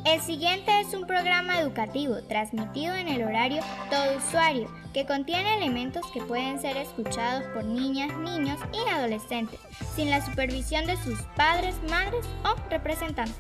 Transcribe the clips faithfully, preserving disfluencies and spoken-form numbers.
El siguiente es un programa educativo transmitido en el horario todo usuario que contiene elementos que pueden ser escuchados por niñas, niños y adolescentes sin la supervisión de sus padres, madres o representantes.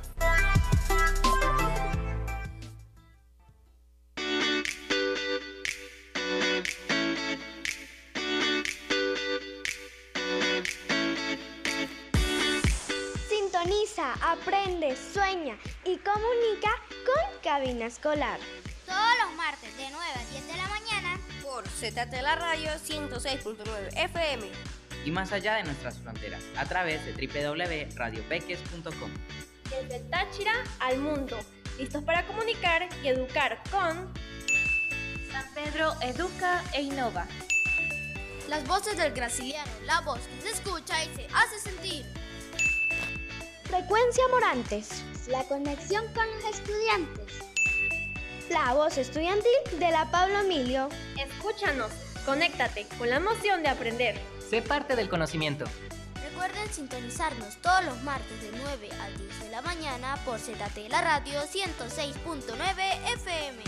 Sintoniza, aprende, sueña y comunica con Cabina Escolar. Todos los martes de nueve a diez de la mañana por Z T La Radio ciento seis punto nueve F M. Y más allá de nuestras fronteras, a través de doble u doble u doble u punto radio peques punto com. Desde el Táchira al mundo, listos para comunicar y educar con San Pedro educa e innova. Las voces del Graciliano, la voz que se escucha y se hace sentir. Frecuencia Morantes, la conexión con los estudiantes. La voz estudiantil de la Pablo Emilio. Escúchanos, conéctate con la emoción de aprender. Sé parte del conocimiento. Recuerden sintonizarnos todos los martes de nueve a diez de la mañana por Z T La Radio ciento seis punto nueve F M.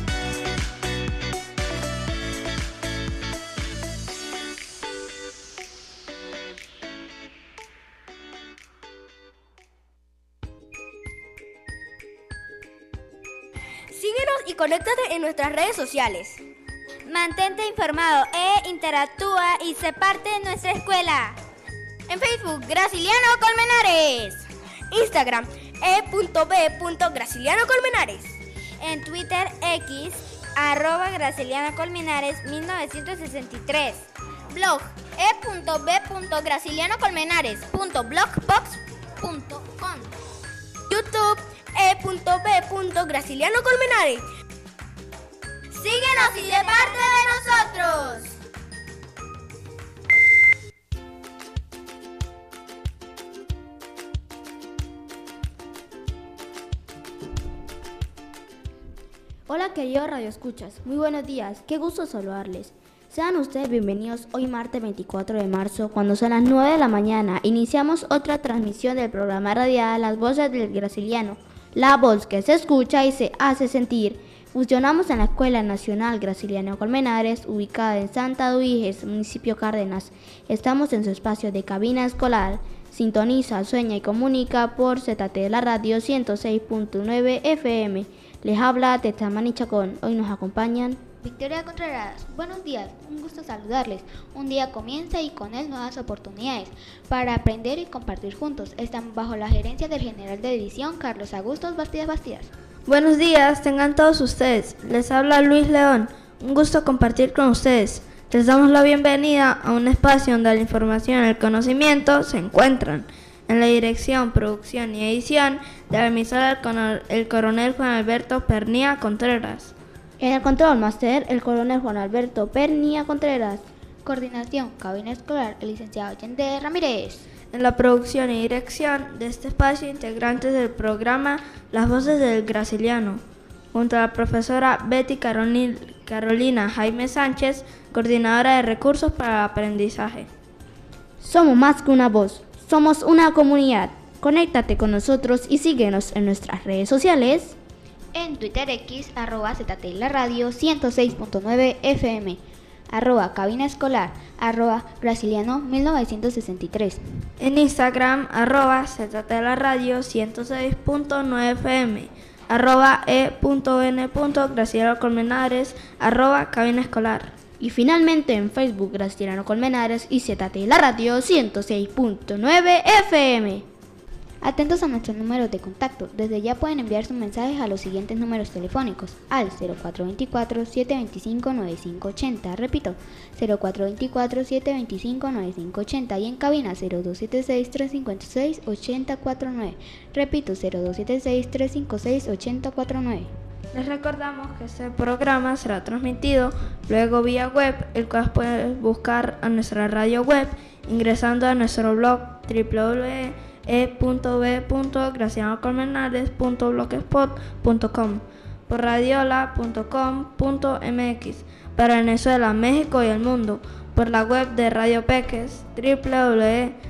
Síguenos y conéctate en nuestras redes sociales. Mantente informado e interactúa y sé parte de nuestra escuela. En Facebook, Graciliano Colmenares. Instagram, e punto be punto graciliano colmenares. En Twitter, X, arroba Graciliano Colmenares mil novecientos sesenta y tres. Blog, e punto be punto graciliano colmenares punto blogspot punto com. YouTube, e punto be punto graciliano colmenares. Síguenos y sé parte de nosotros. Hola queridos radioescuchas, muy buenos días, qué gusto saludarles. Sean ustedes bienvenidos hoy martes veinticuatro de marzo, cuando son las nueve de la mañana, iniciamos otra transmisión del programa radial Las Voces del Graciliano, la voz que se escucha y se hace sentir. Funcionamos en la Escuela Nacional Graciliano Colmenares, ubicada en Santa Duiges, municipio Cárdenas. Estamos en su espacio de cabina escolar. Sintoniza, sueña y comunica por Z T La Radio ciento seis punto nueve F M. Les habla Tetamani Chacón. Hoy nos acompañan Victoria Contreras. Buenos días, un gusto saludarles. Un día comienza y con él nuevas oportunidades para aprender y compartir juntos. Estamos bajo la gerencia del general de división Carlos Augusto Bastidas Bastidas. Buenos días, tengan todos ustedes. Les habla Luis León. Un gusto compartir con ustedes. Les damos la bienvenida a un espacio donde la información y el conocimiento se encuentran. En la dirección, producción y edición de la emisora el coronel Juan Alberto Pernía Contreras. En el control máster, el coronel Juan Alberto Pernía Contreras. Coordinación, cabina escolar, el licenciado Yende Ramírez. En la producción y dirección de este espacio, integrantes del programa Las Voces del Graciliano, junto a la profesora Betty Carolina Jaime Sánchez, coordinadora de recursos para el aprendizaje. Somos más que una voz, somos una comunidad. Conéctate con nosotros y síguenos en nuestras redes sociales. En Twitter X, arroba Z T La Radio ciento seis punto nueve F M. arroba cabina escolar, arroba Graciliano mil novecientos sesenta y tres. En Instagram, arroba Z T La Radio ciento seis punto nueve F M, arroba e punto ene punto graciliano colmenares, arroba cabina escolar. Y finalmente en Facebook, Graciliano Colmenares y Z T La Radio ciento seis punto nueve F M. Atentos a nuestros números de contacto. Desde ya pueden enviar sus mensajes a los siguientes números telefónicos: al cero cuatro dos cuatro, siete dos cinco, nueve cinco ocho cero. Repito, cero cuatro dos cuatro, siete dos cinco, nueve cinco ocho cero. Y en cabina cero dos siete seis, tres cinco seis, ocho cero cuatro nueve. Repito, cero dos siete seis, tres cinco seis, ocho cero cuatro nueve. Les recordamos que este programa será transmitido luego vía web, el cual puedes buscar a nuestra radio web ingresando a nuestro blog doble u doble u doble u e punto be punto graciliano colmenares punto blogspot punto com, por radiola punto com punto eme equis para Venezuela, México y el mundo, por la web de Radio Peques doble u doble u doble u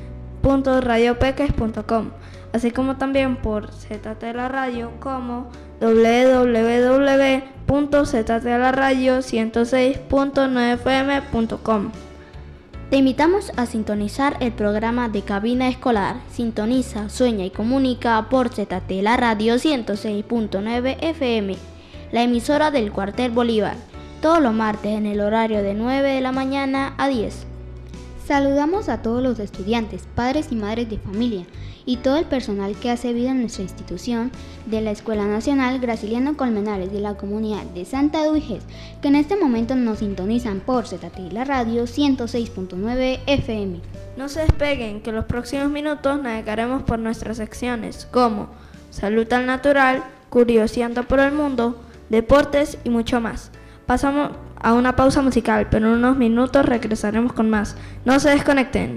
punto radio peques punto com, así como también por Z T La Radio como doble u doble u doble u punto z t la radio ciento seis punto nueve f m punto com. Te invitamos a sintonizar el programa de Cabina Escolar. Sintoniza, sueña y comunica por Z T La Radio ciento seis punto nueve F M, la emisora del Cuartel Bolívar, todos los martes en el horario de nueve de la mañana a diez. Saludamos a todos los estudiantes, padres y madres de familia y todo el personal que hace vida en nuestra institución de la Escuela Nacional Graciliano Colmenares de la comunidad de Santa Eduviges, que en este momento nos sintonizan por Z T La Radio ciento seis punto nueve F M. No se despeguen, que en los próximos minutos navegaremos por nuestras secciones como Salud al Natural, Curioseando por el Mundo, Deportes y mucho más. Pasamos a una pausa musical, pero en unos minutos regresaremos con más. No se desconecten.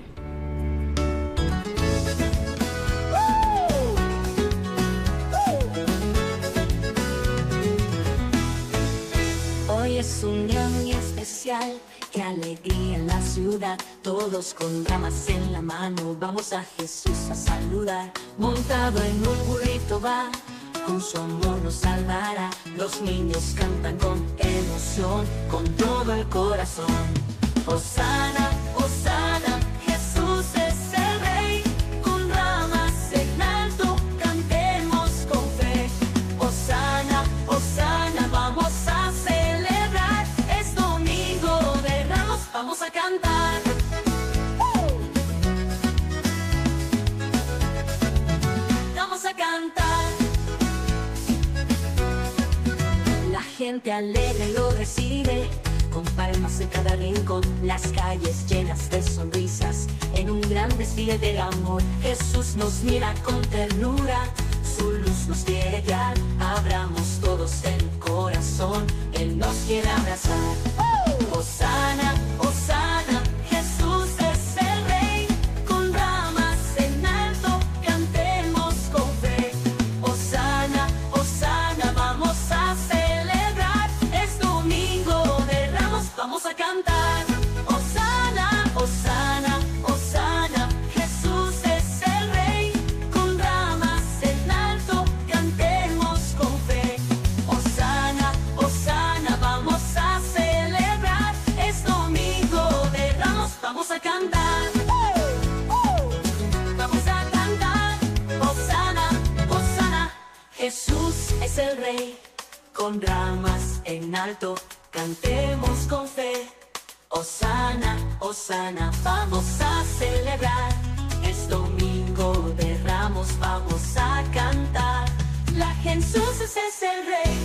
Hoy es un día muy especial, qué alegría en la ciudad. Todos con ramas en la mano vamos a Jesús a saludar. Montado en un burrito va, con su amor nos salvará. Los niños cantan con emoción, con todo el corazón. Hosana, Hosana, Jesús es el Rey. Con ramas en alto cantemos con fe. Hosana, Hosana, vamos a celebrar. Es domingo de Ramos, vamos a cantar. Vamos a cantar. La gente alegre lo recibe, con palmas en cada rincón, las calles llenas de sonrisas, en un gran desfile de amor. Jesús nos mira con ternura, su luz nos quiere guiar. Abramos todos el corazón, Él nos quiere abrazar. Hosana, Hosana, Jesús es el Rey. Con ramas en alto cantemos con fe. Hosana, Hosana, vamos a celebrar. Es domingo de Ramos, vamos a cantar. Hosana, Hosana, Hosana, Jesús es el Rey. Con ramas en alto cantemos con fe. Hosana, Hosana, vamos a celebrar. Es domingo de Ramos, vamos a cantar. Vamos a cantar. Hosana, Hosana, Jesús es el Rey. Con ramas en alto cantemos con fe. Hosana, Hosana, vamos a celebrar. Es domingo de Ramos, vamos a cantar. La Jesús es el Rey.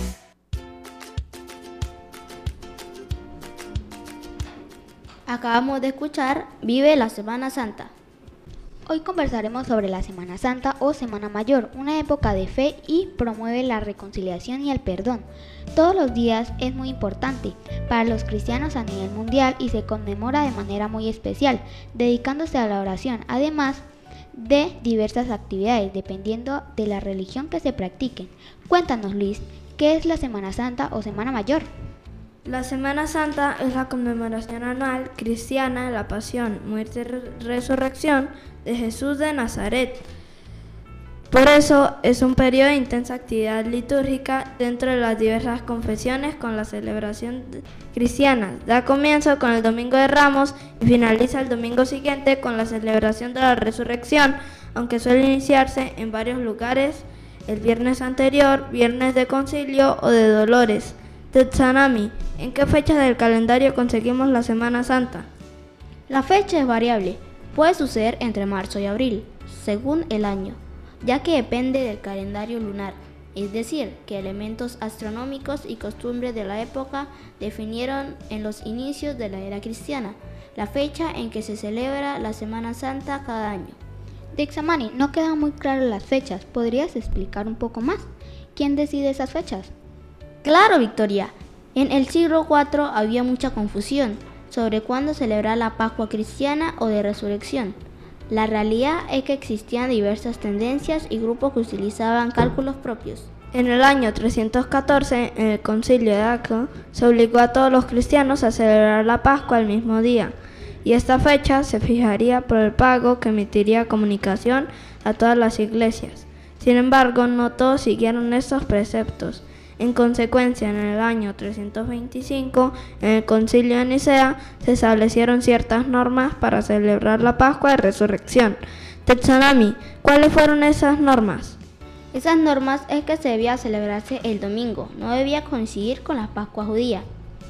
Acabamos de escuchar Vive la Semana Santa. Hoy conversaremos sobre la Semana Santa o Semana Mayor, una época de fe y promueve la reconciliación y el perdón. Todos los días es muy importante para los cristianos a nivel mundial y se conmemora de manera muy especial, dedicándose a la oración, además de diversas actividades dependiendo de la religión que se practiquen. Cuéntanos, Luis, ¿qué es la Semana Santa o Semana Mayor? La Semana Santa es la conmemoración anual cristiana de la pasión, muerte y resurrección de Jesús de Nazaret. Por eso es un periodo de intensa actividad litúrgica dentro de las diversas confesiones con la celebración cristiana. Da comienzo con el Domingo de Ramos y finaliza el domingo siguiente con la celebración de la resurrección, aunque suele iniciarse en varios lugares el viernes anterior, viernes de concilio o de dolores. Tetsanami, ¿en qué fecha del calendario conseguimos la Semana Santa? La fecha es variable, puede suceder entre marzo y abril, según el año, ya que depende del calendario lunar, es decir, que elementos astronómicos y costumbres de la época definieron en los inicios de la era cristiana la fecha en que se celebra la Semana Santa cada año. Dixamani, no quedan muy claras las fechas, ¿podrías explicar un poco más? ¿Quién decide esas fechas? Claro, Victoria. En el siglo cuarto había mucha confusión sobre cuándo celebrar la Pascua cristiana o de resurrección. La realidad es que existían diversas tendencias y grupos que utilizaban cálculos propios. En el año trescientos catorce, en el concilio de Acre, se obligó a todos los cristianos a celebrar la Pascua el mismo día, y esta fecha se fijaría por el pago que emitiría Comunicación a todas las iglesias. Sin embargo, no todos siguieron estos preceptos. En consecuencia, en el año trescientos veinticinco, en el Concilio de Nicea, se establecieron ciertas normas para celebrar la Pascua de Resurrección. Tetsanami, ¿cuáles fueron esas normas? Esas normas es que se debía celebrarse el domingo, no debía coincidir con la Pascua judía,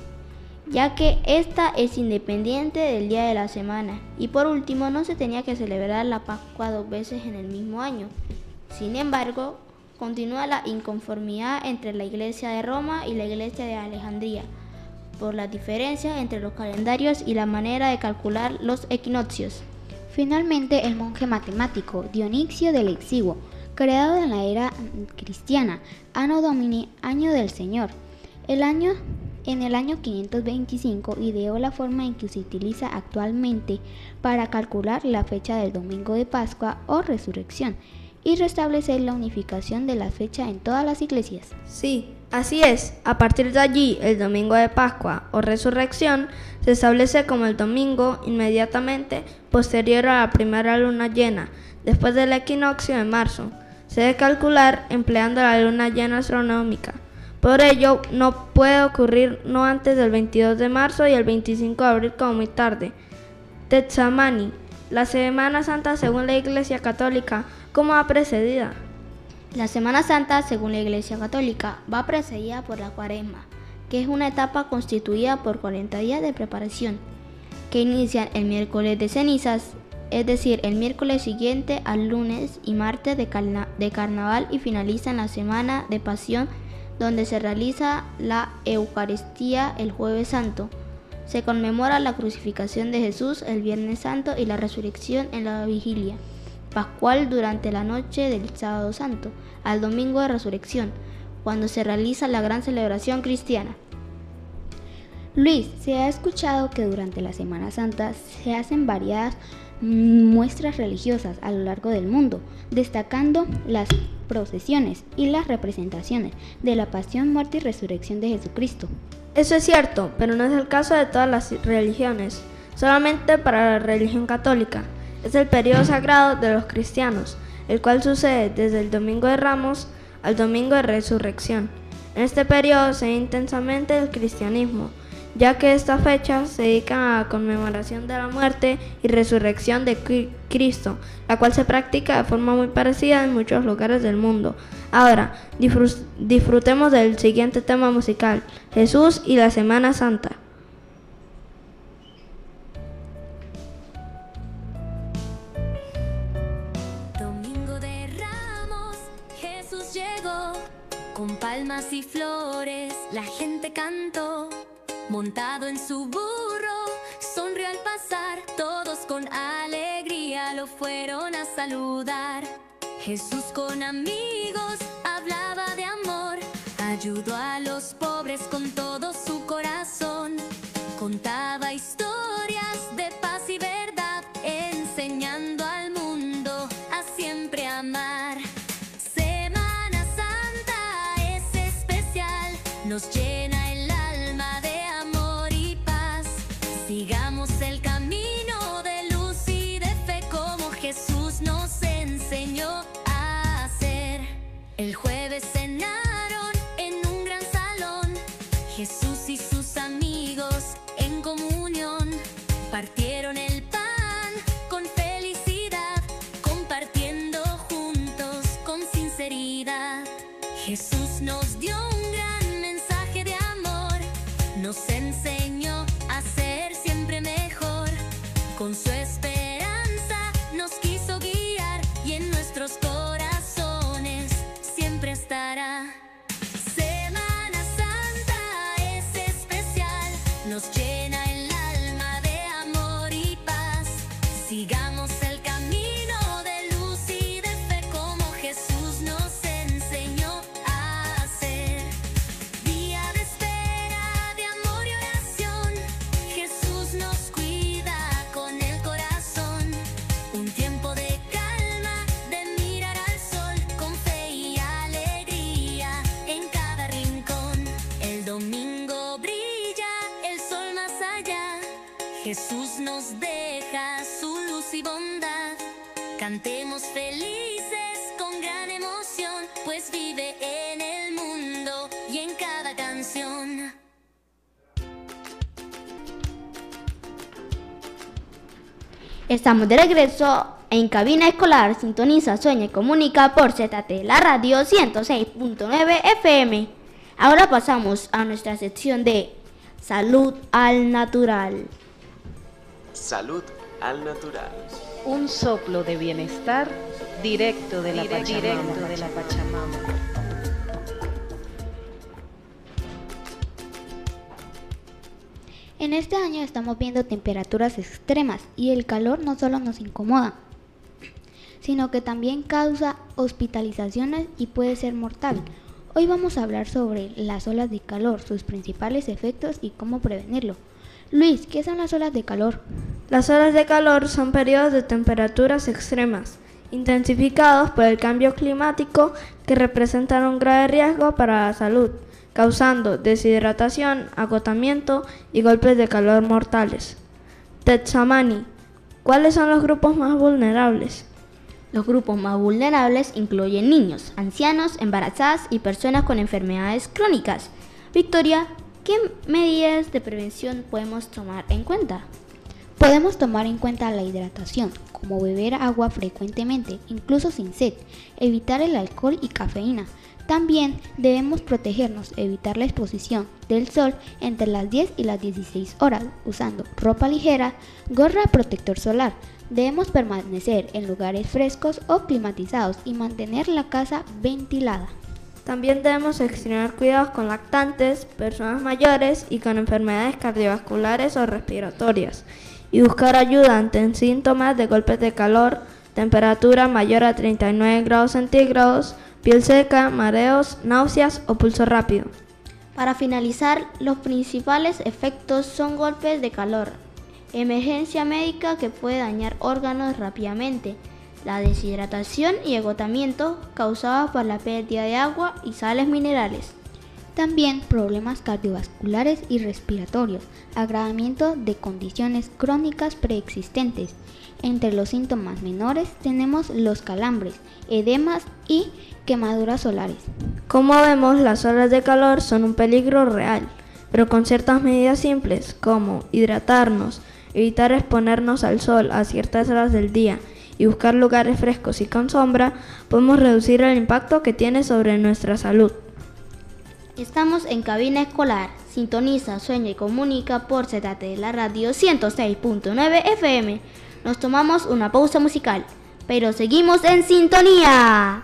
ya que esta es independiente del día de la semana. Y por último, no se tenía que celebrar la Pascua dos veces en el mismo año. Sin embargo, continúa la inconformidad entre la Iglesia de Roma y la Iglesia de Alejandría por las diferencias entre los calendarios y la manera de calcular los equinoccios. Finalmente, el monje matemático Dionisio del Exiguo, creado en la era cristiana, Anno Domini, año del Señor, el año, en el año quinientos veinticinco ideó la forma en que se utiliza actualmente para calcular la fecha del domingo de Pascua o Resurrección, y restablecer la unificación de la fecha en todas las iglesias. Sí, así es. A partir de allí, el domingo de Pascua o Resurrección se establece como el domingo inmediatamente posterior a la primera luna llena, después del equinoccio de marzo. Se debe calcular empleando la luna llena astronómica. Por ello, no puede ocurrir no antes del veintidós de marzo y el veinticinco de abril como muy tarde. Tetsamani, la Semana Santa según la Iglesia Católica, ¿cómo va precedida? La Semana Santa, según la Iglesia Católica, va precedida por la Cuaresma, que es una etapa constituida por cuarenta días de preparación, que inician el miércoles de cenizas, es decir, el miércoles siguiente al lunes y martes de, carna- de carnaval, y finalizan la Semana de Pasión, donde se realiza la Eucaristía el Jueves Santo. Se conmemora la crucificación de Jesús el Viernes Santo y la resurrección en la vigilia pascual durante la noche del Sábado Santo al Domingo de Resurrección, cuando se realiza la gran celebración cristiana. Luis, se ha escuchado que durante la Semana Santa se hacen variadas muestras religiosas a lo largo del mundo, destacando las procesiones y las representaciones de la pasión, muerte y resurrección de Jesucristo. Eso es cierto, pero no es el caso de todas las religiones, solamente para la religión católica. Es el periodo sagrado de los cristianos, el cual sucede desde el Domingo de Ramos al Domingo de Resurrección. En este periodo se ve intensamente el cristianismo, ya que esta fecha se dedica a la conmemoración de la muerte y resurrección de Cristo, la cual se practica de forma muy parecida en muchos lugares del mundo. Ahora, disfrutemos del siguiente tema musical, Jesús y la Semana Santa. Domingo de Ramos, Jesús llegó, con palmas y flores la gente cantó. Montado en su burro, sonrió al pasar, todos con alegría lo fueron a saludar. Jesús con amigos hablaba de amor, ayudó a los pobres con todo su corazón. Contaba historias de paz y verdad, enseñando al mundo a siempre amar. Semana Santa es especial, nos llena el alma de sigamos el camino de luz y de fe como Jesús nos enseñó a hacer. El jueves cenaron en un gran salón, Jesús y sus amigos en comunión. Partieron el pan con felicidad, compartiendo juntos con sinceridad. Jesús nos dio un gran mensaje de amor, nos enseñó a ser siempre mejor. Con su esperanza nos quiso guiar y en nuestros corazones siempre estará. Semana Santa es especial, nos llena el alma de amor y paz. Sigamos el camino de luz y de fe como Jesús nos enseñó a hacer. Día de espera, de amor y oración, Jesús nos cuida con el corazón. Un tiempo de calma, de mirar al sol con fe y alegría en cada rincón. El domingo brilla el sol más allá, Jesús nos da Cantemos felices con gran emoción, pues vive en el mundo y en cada canción. Estamos de regreso en Cabina Escolar. Sintoniza, sueña y comunica por Z T, la radio ciento seis punto nueve F M. Ahora pasamos a nuestra sección de Salud al Natural. Salud al Natural. Un soplo de bienestar directo de la directo, Pachamama. Directo de la Pachamama. En este año estamos viendo temperaturas extremas y el calor no solo nos incomoda, sino que también causa hospitalizaciones y puede ser mortal. Hoy vamos a hablar sobre las olas de calor, sus principales efectos y cómo prevenirlo. Luis, ¿qué son las olas de calor? Las olas de calor son periodos de temperaturas extremas, intensificados por el cambio climático que representan un grave riesgo para la salud, causando deshidratación, agotamiento y golpes de calor mortales. Tetsamani, ¿cuáles son los grupos más vulnerables? Los grupos más vulnerables incluyen niños, ancianos, embarazadas y personas con enfermedades crónicas. Victoria, ¿qué medidas de prevención podemos tomar en cuenta? Podemos tomar en cuenta la hidratación, como beber agua frecuentemente, incluso sin sed, evitar el alcohol y cafeína. También debemos protegernos, evitar la exposición del sol entre las diez y las dieciséis horas, usando ropa ligera, gorra, protector solar. Debemos permanecer en lugares frescos o climatizados y mantener la casa ventilada. También debemos extremar cuidados con lactantes, personas mayores y con enfermedades cardiovasculares o respiratorias, y buscar ayuda ante síntomas de golpes de calor, temperatura mayor a treinta y nueve grados centígrados, piel seca, mareos, náuseas o pulso rápido. Para finalizar, los principales efectos son golpes de calor, emergencia médica que puede dañar órganos rápidamente, la deshidratación y agotamiento causados por la pérdida de agua y sales minerales. También problemas cardiovasculares y respiratorios, agravamiento de condiciones crónicas preexistentes. Entre los síntomas menores tenemos los calambres, edemas y quemaduras solares. Como vemos, las olas de calor son un peligro real, pero con ciertas medidas simples como hidratarnos, evitar exponernos al sol a ciertas horas del día y buscar lugares frescos y con sombra, podemos reducir el impacto que tiene sobre nuestra salud. Estamos en Cabina Escolar. Sintoniza, sueña y comunica por Z T, la radio ciento seis punto nueve F M. Nos tomamos una pausa musical, pero seguimos en sintonía.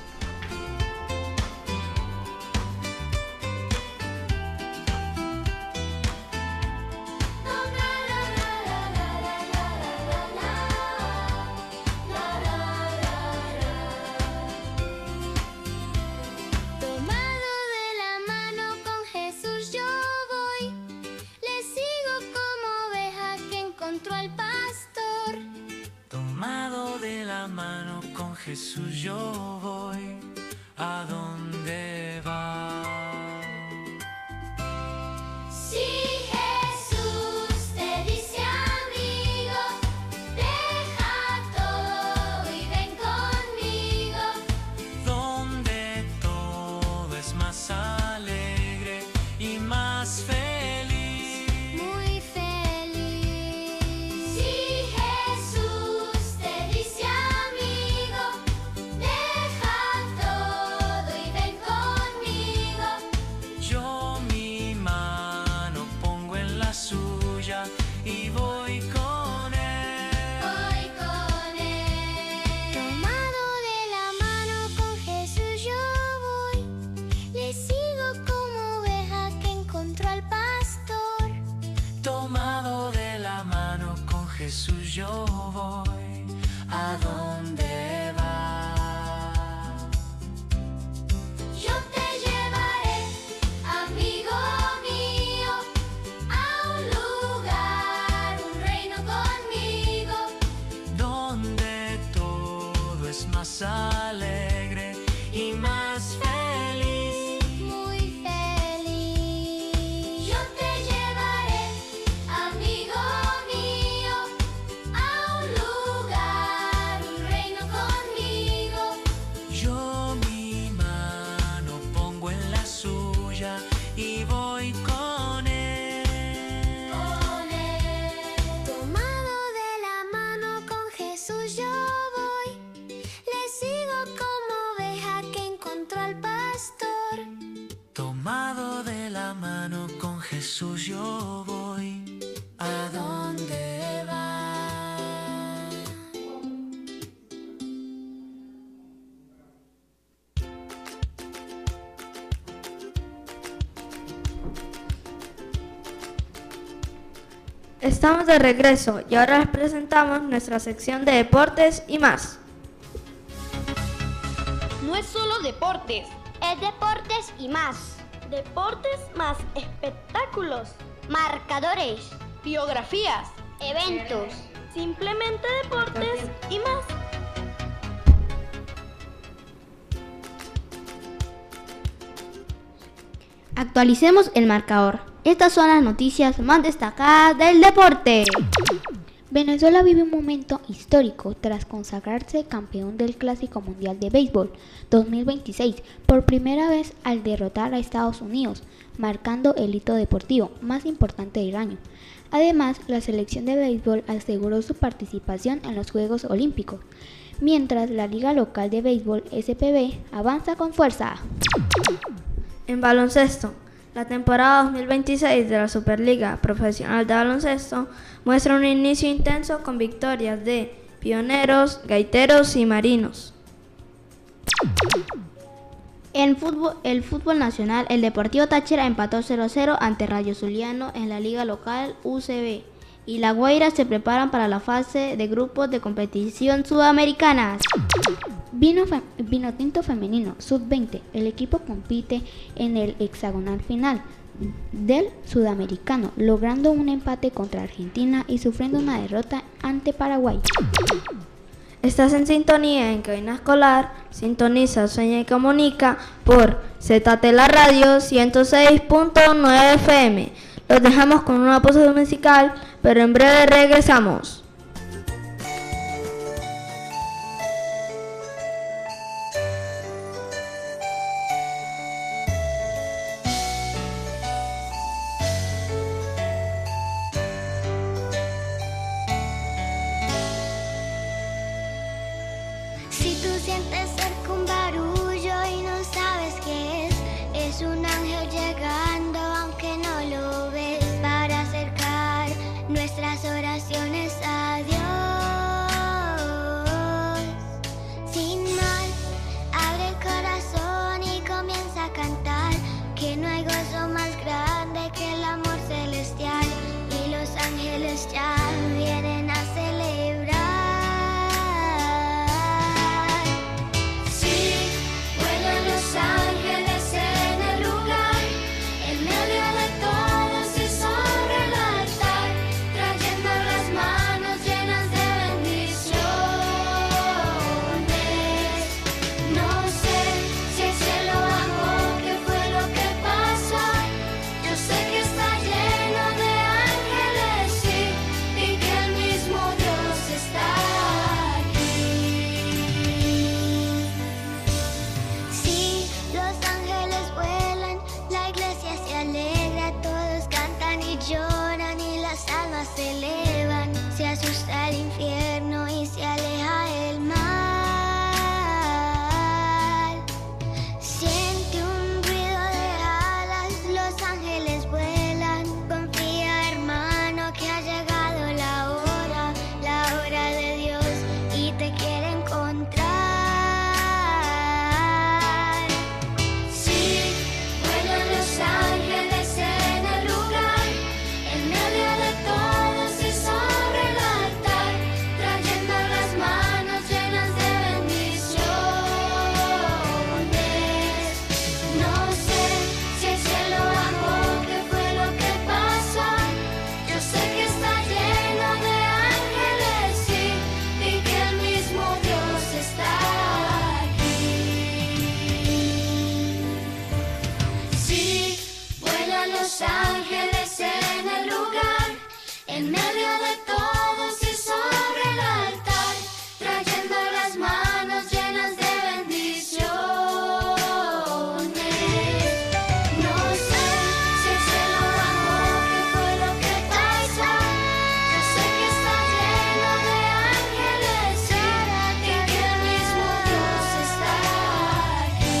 Jesús, yo voy a donde va. Si Jesús te dice amigo, deja todo y ven conmigo. Donde todo es más alegre y más feliz. Muy feliz. Si Jesús te dice y voy con él. Voy con él. Tomado de la mano con Jesús yo voy. Le sigo como oveja que encontró al pastor. Tomado de la mano con Jesús yo voy a donde va. Yo te llevaré, amigo mío, a un lugar, un reino conmigo, donde todo es más alegre y más feliz. muy feliz. Yo te llevaré, amigo mío, a un lugar, un reino Estamos de regreso y ahora les presentamos nuestra sección de deportes y más. No es solo deportes, es deportes y más. Deportes más espectáculos, Marcadores, biografías, eventos, simplemente deportes y más. Actualicemos el marcador. Estas son las noticias más destacadas del deporte. Venezuela vive un momento histórico tras consagrarse campeón del Clásico Mundial de Béisbol dos mil veintiséis por primera vez al derrotar a Estados Unidos, marcando el hito deportivo más importante del año. Además, la selección de béisbol aseguró su participación en los Juegos Olímpicos, mientras la Liga Local de Béisbol S P B avanza con fuerza. En baloncesto, la temporada dos mil veintiséis de la Superliga Profesional de Baloncesto muestra un inicio intenso con victorias de Pioneros, Gaiteros y Marinos. En fútbol, el fútbol nacional, el Deportivo Táchira empató cero a cero ante Rayo Zuliano en la Liga Local U C B y La Guaira se preparan para la fase de grupos de competición sudamericanas. Vino, fe- vino tinto femenino sub veinte, el equipo compite en el hexagonal final del sudamericano, logrando un empate contra Argentina y sufriendo una derrota ante Paraguay. Estás en sintonía en Cabina Escolar, sintoniza, sueña y comunica por Z T La Radio ciento seis punto nueve F M. Los dejamos con una pausa musical, pero en breve regresamos. Si tú sientes cerca un barullo y no sabes qué es, es un ángel llegando aunque no lo ves, para acercar nuestras oraciones a Dios. Sin más, abre el corazón y comienza a cantar, que no hay gozo más grande que el amor celestial, y los ángeles ya vienen a celebrar. Los ángeles en el lugar, en medio de todos y sobre el altar, trayendo las manos llenas de bendiciones. No sé si el cielo bajó, qué fue lo que pasó. Yo sé que está lleno de ángeles, sí, y que el mismo Dios está aquí. Sí, los ángeles vuelan, la iglesia se alegra, todos cantan y lloran y las almas se elevan. Se asusta el infierno y se aleja el mal. Siente un ruido de alas, los ángeles vuelan. Confía, hermano, que ha llegado la hora, la hora de Dios, y te quiere encontrar. Sí, vuelan los ángeles en el lugar, en medio de todos y sobre el altar, trayendo las manos llenas de bendiciones. No sé si el cielo bajó, qué fue lo que pasó. Yo sé que está lleno de ángeles, sí, y que el mismo Dios está aquí. Sí, vuelan los ángeles en el lugar, en medio de todos y sobre el altar, trayendo las manos llenas de bendiciones. No sé si el cielo bajó, qué fue lo que pasó. Yo sé que está lleno de ángeles, sí, y que el mismo Dios está aquí.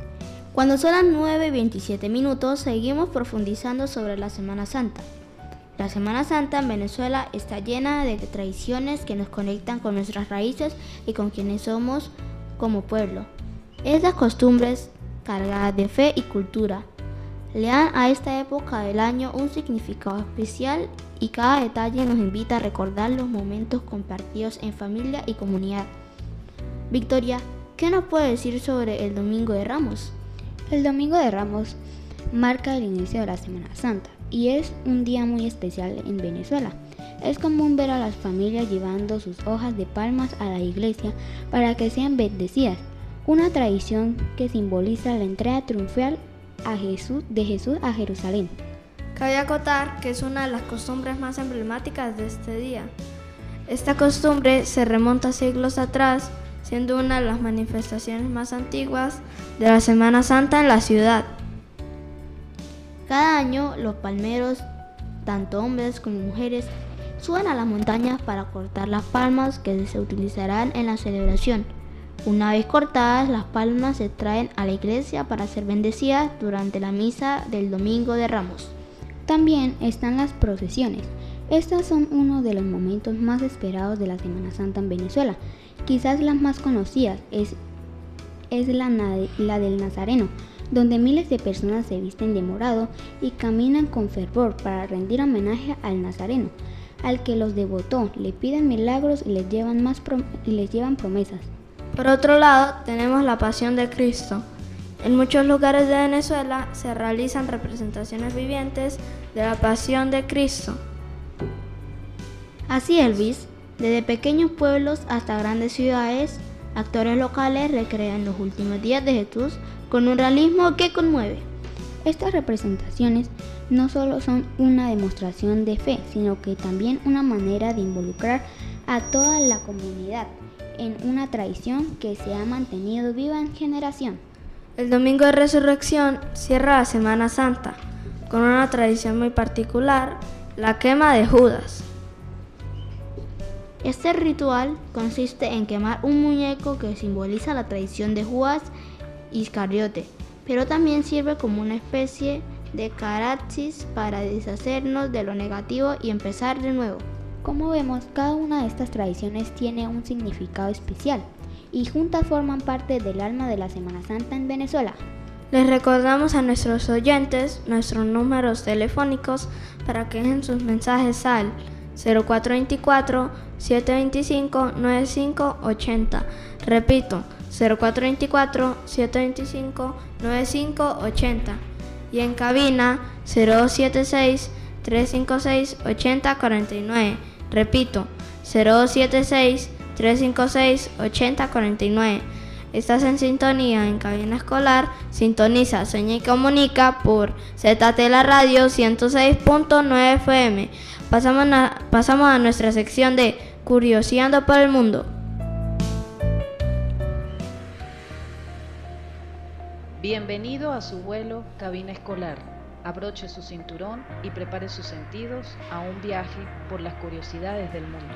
Cuando son las nueve y veintisiete minutos, seguimos profundizando sobre la Semana Santa. La Semana Santa en Venezuela está llena de tradiciones que nos conectan con nuestras raíces y con quienes somos como pueblo. Estas costumbres cargadas de fe y cultura le dan a esta época del año un significado especial y cada detalle nos invita a recordar los momentos compartidos en familia y comunidad. Victoria, ¿qué nos puede decir sobre el Domingo de Ramos? El Domingo de Ramos marca el inicio de la Semana Santa y es un día muy especial en Venezuela. Es común ver a las familias llevando sus hojas de palmas a la iglesia para que sean bendecidas, una tradición que simboliza la entrega triunfal a Jesús, de Jesús a Jerusalén. Cabe acotar que es una de las costumbres más emblemáticas de este día. Esta costumbre se remonta siglos atrás, siendo una de las manifestaciones más antiguas de la Semana Santa en la ciudad. Cada año los palmeros, tanto hombres como mujeres, suben a las montañas para cortar las palmas que se utilizarán en la celebración. Una vez cortadas, las palmas se traen a la iglesia para ser bendecidas durante la misa del Domingo de Ramos. También están las procesiones. Estas son uno de los momentos más esperados de la Semana Santa en Venezuela. Quizás las más conocidas es, es la, la del Nazareno, donde miles de personas se visten de morado y caminan con fervor para rendir homenaje al Nazareno, al que los devotó, le piden milagros y les llevan, más prom- y les llevan promesas. Por otro lado, tenemos la Pasión de Cristo. En muchos lugares de Venezuela se realizan representaciones vivientes de la Pasión de Cristo. Así es, Luis, desde pequeños pueblos hasta grandes ciudades, actores locales recrean los últimos días de Jesús con un realismo que conmueve. Estas representaciones no solo son una demostración de fe, sino que también una manera de involucrar a toda la comunidad en una tradición que se ha mantenido viva en generación. El Domingo de Resurrección cierra la Semana Santa con una tradición muy particular, la quema de Judas. Este ritual consiste en quemar un muñeco que simboliza la traición de Judas Iscariote, pero también sirve como una especie de catarsis para deshacernos de lo negativo y empezar de nuevo. Como vemos, cada una de estas tradiciones tiene un significado especial y juntas forman parte del alma de la Semana Santa en Venezuela. Les recordamos a nuestros oyentes nuestros números telefónicos para que dejen sus mensajes al cero cuatro dos cuatro, siete dos cinco, nueve cinco ocho cero. Repito, cero cuatro dos cuatro, siete dos cinco, nueve cinco ocho cero. Y en cabina cero dos siete seis, tres cinco seis, ocho cero cuatro nueve. Repito, cero dos siete seis, tres cinco seis, ocho cero cuatro nueve. Estás en sintonía en Cabina Escolar. Sintoniza, sueña y comunica por Z T La Radio ciento seis punto nueve F M. Pasamos a, pasamos a nuestra sección de Curioseando por el Mundo. Bienvenido a su vuelo Cabina Escolar. Abroche su cinturón y prepare sus sentidos a un viaje por las curiosidades del mundo.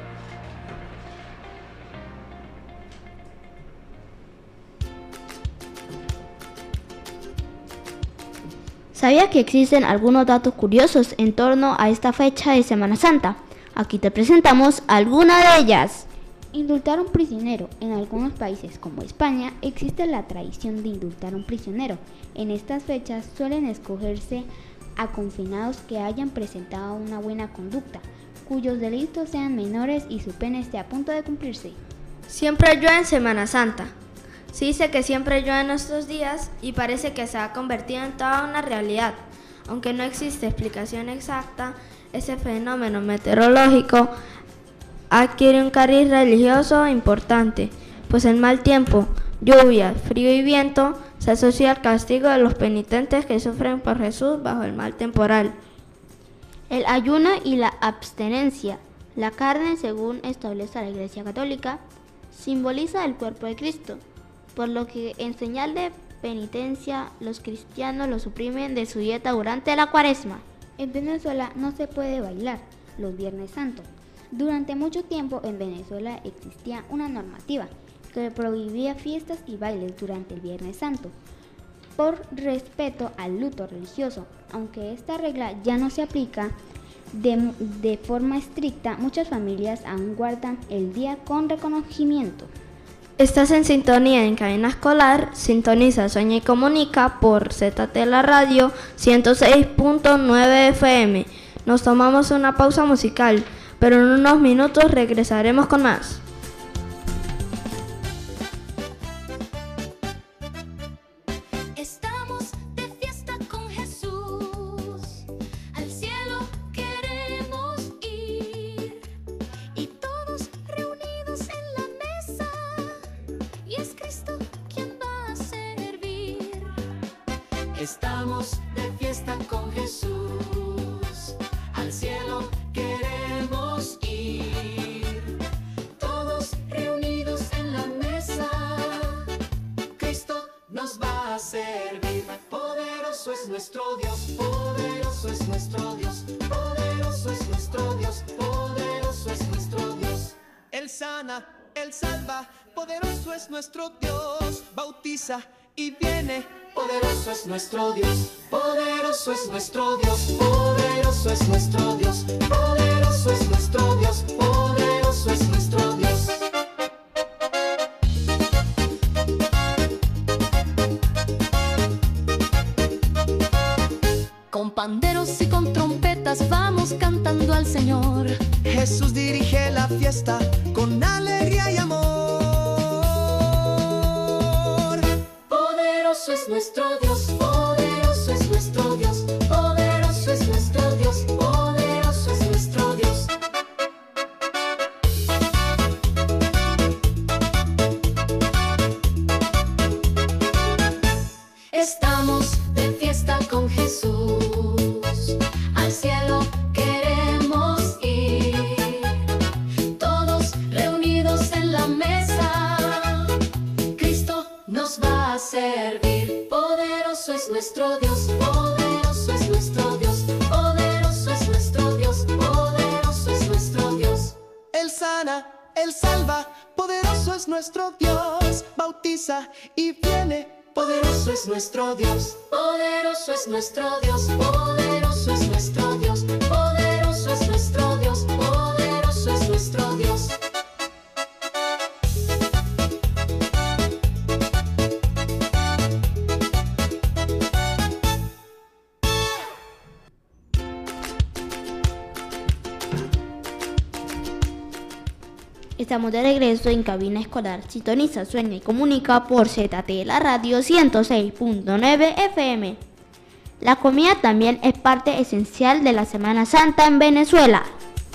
¿Sabías que existen algunos datos curiosos en torno a esta fecha de Semana Santa? Aquí te presentamos alguna de ellas. Indultar a un prisionero. En algunos países como España existe la tradición de indultar a un prisionero. En estas fechas suelen escogerse a confinados que hayan presentado una buena conducta, cuyos delitos sean menores y su pena esté a punto de cumplirse. Siempre llueve en Semana Santa. Se dice que siempre llueve en estos días y parece que se ha convertido en toda una realidad. Aunque no existe explicación exacta, ese fenómeno meteorológico adquiere un cariz religioso importante, pues el mal tiempo, lluvia, frío y viento se asocia al castigo de los penitentes que sufren por Jesús bajo el mal temporal. El ayuno y la abstinencia. La carne, según establece la Iglesia Católica, simboliza el cuerpo de Cristo, por lo que en señal de penitencia los cristianos lo suprimen de su dieta durante la Cuaresma. En Venezuela no se puede bailar los Viernes Santos. Durante mucho tiempo en Venezuela existía una normativa que prohibía fiestas y bailes durante el Viernes Santo, por respeto al luto religioso. Aunque esta regla ya no se aplica, De, de forma estricta, muchas familias aún guardan el día con reconocimiento. Estás en sintonía en Cabina Escolar, sintoniza, sueña y comunica por Z T La Radio ciento seis punto nueve F M. Nos tomamos una pausa musical, pero en unos minutos regresaremos con más. Estamos de fiesta con Jesús, al cielo queremos ir, y todos reunidos en la mesa, y es Cristo quien va a servir. Estamos de fiesta con Jesús, al cielo queremos ir, todos reunidos en la mesa, Cristo nos va a servir. Poderoso es nuestro Dios, poderoso es nuestro Dios, poderoso es nuestro Dios, poderoso es nuestro Dios. Él sana, Él salva, poderoso es nuestro Dios, bautiza y viene. Poderoso es nuestro Dios, poderoso es nuestro Dios, poderoso es nuestro Dios, poderoso es nuestro Dios, poderoso es nuestro Dios. Con panderos y con trompetas vamos cantando al Señor. Jesús dirige la fiesta con alegría y amor. Poderoso es nuestro Dios, poderoso es nuestro Dios, poderoso es nuestro Dios, poderoso es nuestro Dios. Estamos de fiesta con Jesús, al cielo queremos ir, todos reunidos en la mesa, Cristo nos va a servir. Poderoso es nuestro Dios, poderoso es nuestro Dios, poderoso es nuestro Dios, poderoso es nuestro Dios. Él sana, Él salva, poderoso es nuestro Dios, bautiza y viene. Poderoso es nuestro Dios, poderoso es nuestro Dios, poderoso es nuestro Dios, poderoso es nuestro Dios, poderoso es nuestro Dios. Estamos de regreso en Cabina Escolar. Sintoniza, sueña y comunica por Z T La Radio ciento seis punto nueve F M. La comida también es parte esencial de la Semana Santa en Venezuela.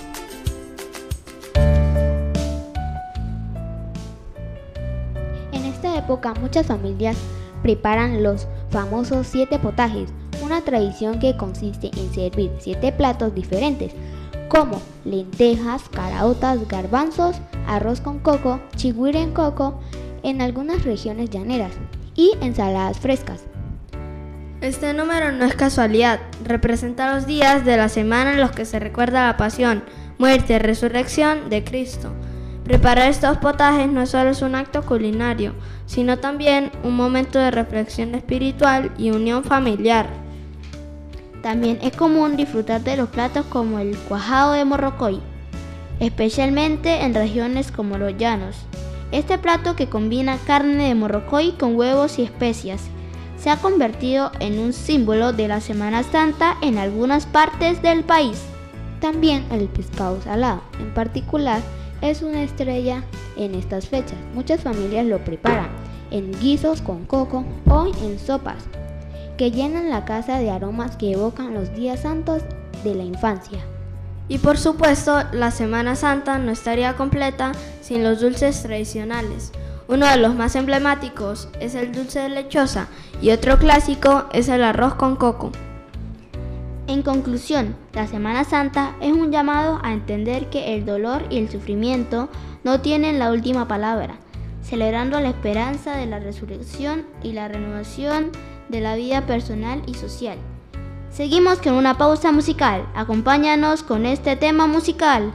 En esta época muchas familias preparan los famosos siete potajes, una tradición que consiste en servir siete platos diferentes, como lentejas, caraotas, garbanzos, arroz con coco, chigüire en coco en algunas regiones llaneras y ensaladas frescas. Este número no es casualidad, representa los días de la semana en los que se recuerda la pasión, muerte y resurrección de Cristo. Preparar estos potajes no solo es un acto culinario, sino también un momento de reflexión espiritual y unión familiar. También es común disfrutar de los platos como el cuajado de morrocoy, especialmente en regiones como los llanos. Este plato, que combina carne de morrocoy con huevos y especias, se ha convertido en un símbolo de la Semana Santa en algunas partes del país. También el pescado salado, en particular, es una estrella en estas fechas. Muchas familias lo preparan en guisos con coco o en sopas, que llenan la casa de aromas que evocan los días santos de la infancia. Y por supuesto, la Semana Santa no estaría completa sin los dulces tradicionales. Uno de los más emblemáticos es el dulce de lechosa y otro clásico es el arroz con coco. En conclusión, la Semana Santa es un llamado a entender que el dolor y el sufrimiento no tienen la última palabra, celebrando la esperanza de la resurrección y la renovación de la vida personal y social. Seguimos con una pausa musical. Acompáñanos con este tema musical.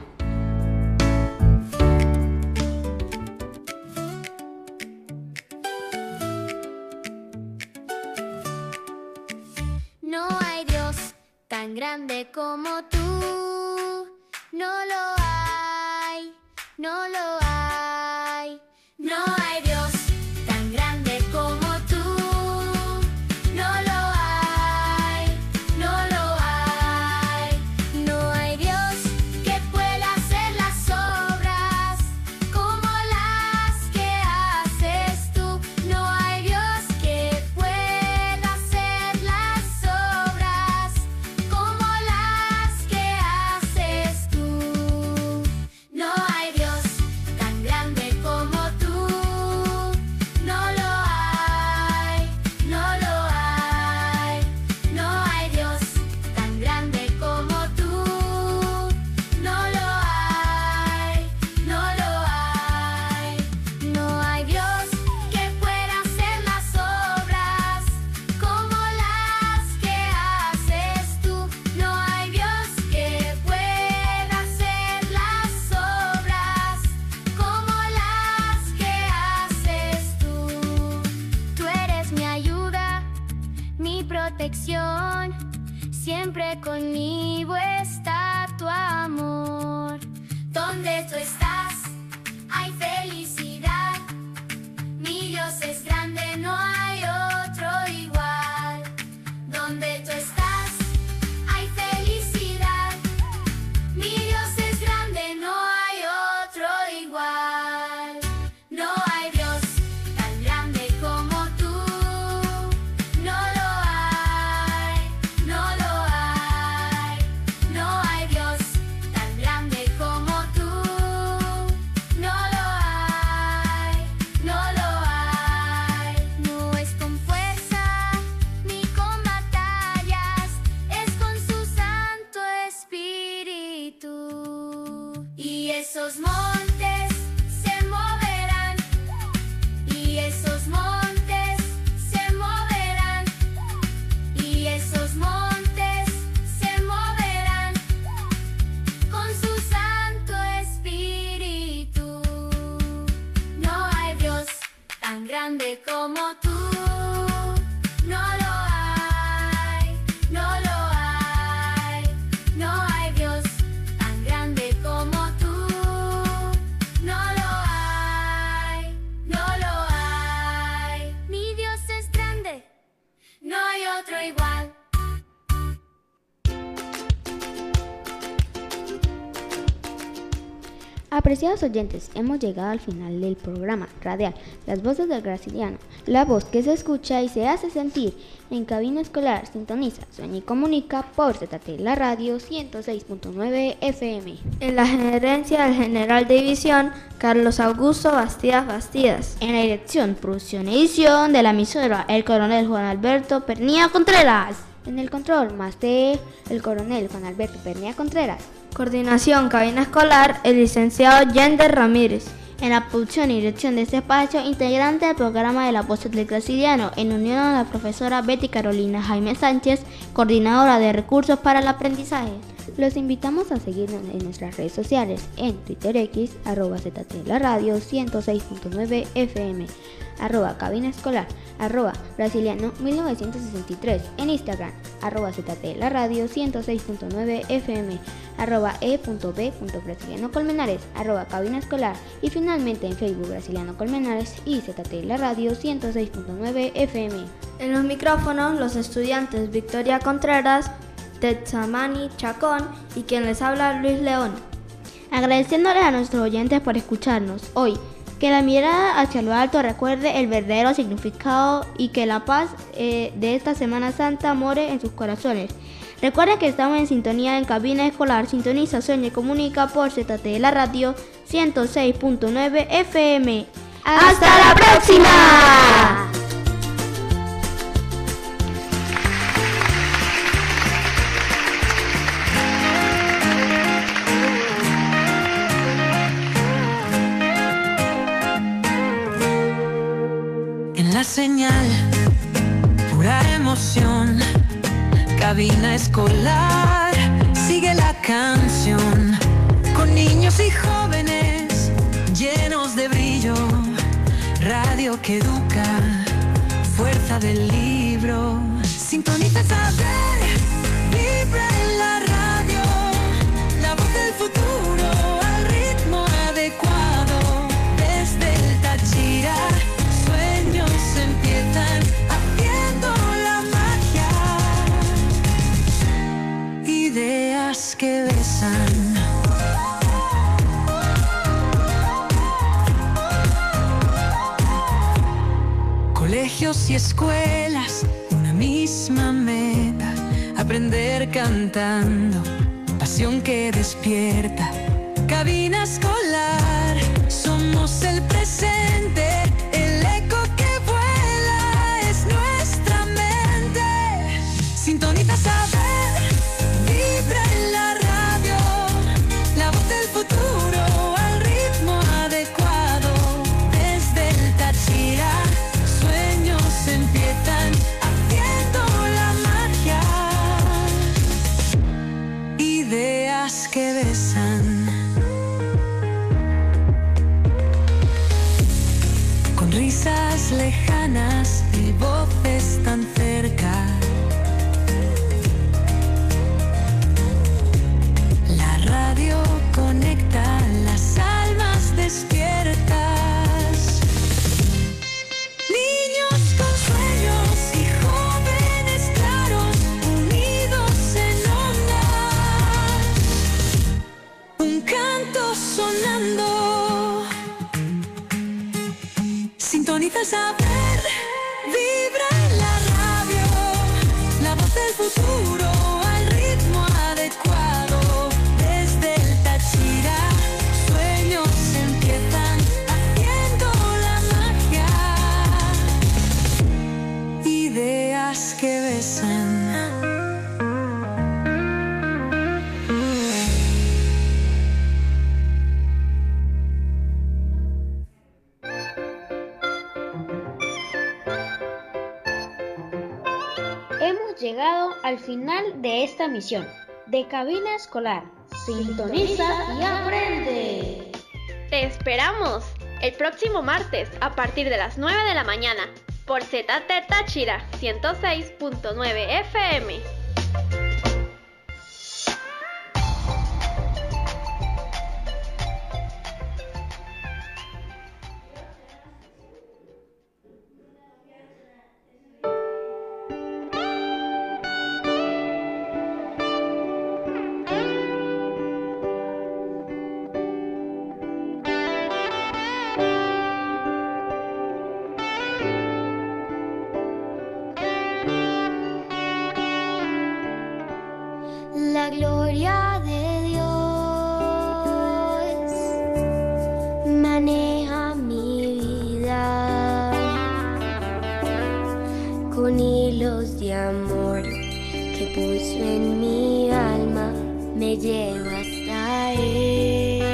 No hay Dios tan grande como tú. no lo hay, no lo hay. No hay Dios tan grande como tú. No lo hay, no lo hay. No hay Dios que pueda hacer las obras como las que haces tú. No hay Dios que pueda hacer las obras como las que haces tú. No hay Dios tan grande como tú. No lo hay, no lo hay. No hay Dios tan grande como tú. No lo hay, no lo hay. No hay Dios que pueda hacer las obras como las que haces tú. No hay Dios que pueda hacer las obras como las que haces tú. Tú eres mi ayuda, mi protección. Siempre conmigo está tu amor. Donde tú estás, hay felicidad. Mi Dios es grande, no hay otro igual. Donde tú estás, hay felicidad. Mi Dios es grande, no hay otro igual. No hay Dios tan grande como tú. No lo hay, no lo hay. No hay Dios tan grande como tú. No lo hay, no lo hay. No es con fuerza ni con batallas, es con su Santo Espíritu. Y esos montes se moverán, y esos montes se moverán, y esos montes se moverán con su Santo Espíritu. No hay Dios tan grande como tú. No lo hay, no lo hay. No hay Dios tan grande como tú. No lo hay, no lo hay. Mi Dios es grande, no hay otro igual. Apreciados oyentes, hemos llegado al final del programa radial Las Voces del Graciliano, la voz que se escucha y se hace sentir. En cabina escolar sintoniza, sueña y comunica por Z T, la radio ciento seis punto nueve F M. En la gerencia del general de división, Carlos Augusto Bastidas Bastidas. En la dirección, producción y edición de la emisora, el coronel Juan Alberto Pernía Contreras. En el control, más de el coronel Juan Alberto Pernía Contreras. Coordinación cabina escolar, el licenciado Yender Ramírez. En la producción y dirección de este espacio, integrante del programa de Las Voces del Graciliano, en unión a la profesora Betty Carolina Jaime Sánchez, coordinadora de recursos para el aprendizaje. Los invitamos a seguirnos en nuestras redes sociales, en Twitter X, arroba Z T la radio ciento seis punto nueve F M, arroba cabina escolar, arroba brasiliano mil novecientos sesenta y tres, en Instagram, arroba Z T la radio ciento seis punto nueve F M, arroba e punto b punto brasiliano colmenares, arroba cabina escolar, y finalmente en Facebook Brasiliano Colmenares y Z T la radio ciento seis punto nueve F M. En los micrófonos, los estudiantes Victoria Contreras, Tetsamani Chacón y quien les habla, Luis León. Agradeciéndoles a nuestros oyentes por escucharnos hoy. Que la mirada hacia lo alto recuerde el verdadero significado y que la paz eh, de esta Semana Santa more en sus corazones. Recuerden que estamos en sintonía en cabina escolar, sintoniza, sueña y comunica por Z T la radio ciento seis punto nueve F M. ¡Hasta la próxima! La señal, pura emoción, cabina escolar, sigue la canción, con niños y jóvenes llenos de brillo, radio que educa, fuerza del libro, sintoniza saber, vibra en la radio, la voz del futuro. colegios y escuelas, una misma meta, aprender cantando, pasión que despierta. Cabina escolar, somos el presente, el eco que vuela es nuestra mente. Sintoniza saber, vibra en la radio, la voz del futuro al ritmo adecuado. Desde el Táchira, sueños empiezan haciendo la magia. Ideas que besan, con risas lejanas y voces tan cerca. La radio conecta las almas despiertas. Niños con sueños y jóvenes claros, unidos en ondas. Un canto sonando. Sintoniza el saber, vibra en la radio, la voz del futuro al ritmo adecuado. Desde el Táchira, sueños empiezan haciendo la magia. Ideas que besan. Hemos llegado al final de esta misión de Cabina Escolar. Sintoniza y aprende. Te esperamos el próximo martes a partir de las nueve de la mañana por Z T Táchira ciento seis punto nueve F M. La gloria de Dios maneja mi vida con hilos de amor que puso en mi alma, me lleva hasta Él.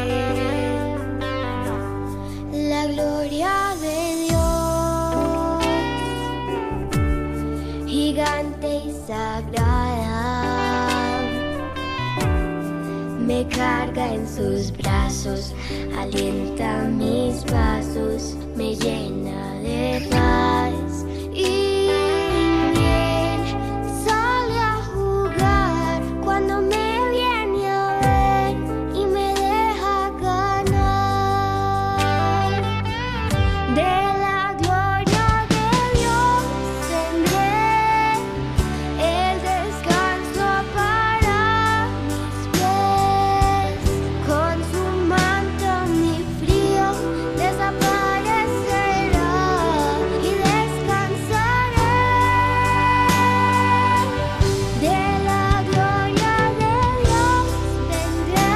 La gloria de Dios, gigante y sagrada, me carga en sus brazos, alienta mis pasos, me llena de paz. Y él sale a jugar cuando me viene a ver y me deja ganar. De la gloria de Dios tendré el descanso para mis pies. Con su manto mi frío desaparecerá y descansaré. De la gloria de Dios tendré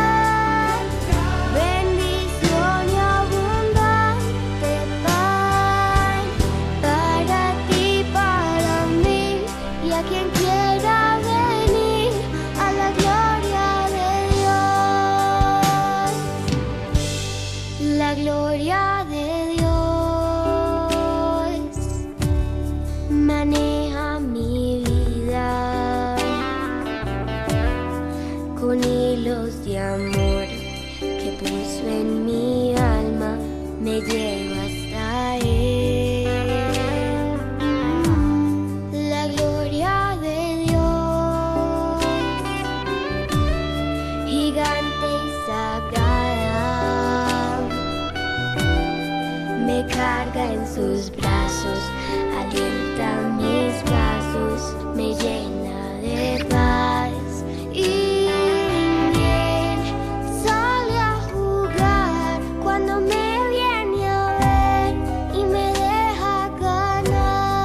bendición y abundante pan para ti, para mí y a quien quiera venir a la gloria de Dios. La gloria de Dios maneja mi vida con hilos de amor que puso en mi alma, me lleva hasta Él. La gloria de Dios, gigante y sagrada, me carga en sus brazos, alienta mis pasos, me llena de paz. Y él sale a jugar cuando me viene a ver y me deja ganar.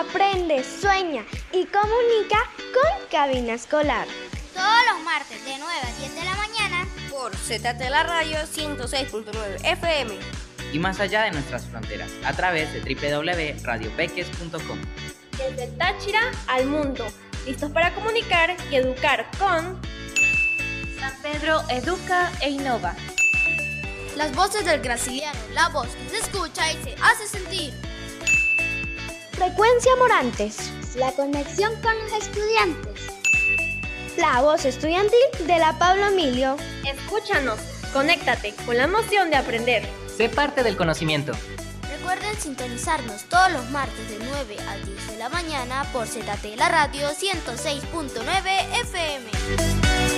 aprende, sueña y comunica con Cabina Escolar. Todos los martes de nueve a diez de la mañana por Z T la Radio ciento seis punto nueve F M. Y más allá de nuestras fronteras, a través de doble u doble u doble u punto radio peques punto com. Desde Táchira al mundo, listos para comunicar y educar con San Pedro educa e innova. Las voces del Graciliano, la voz que se escucha y se hace sentir. Frecuencia Morantes, la conexión con los estudiantes. La voz estudiantil de la Pablo Emilio. Escúchanos, conéctate con la emoción de aprender. Sé parte del conocimiento. Recuerden sintonizarnos todos los martes de nueve a diez de la mañana por Z T la Radio ciento seis punto nueve F M.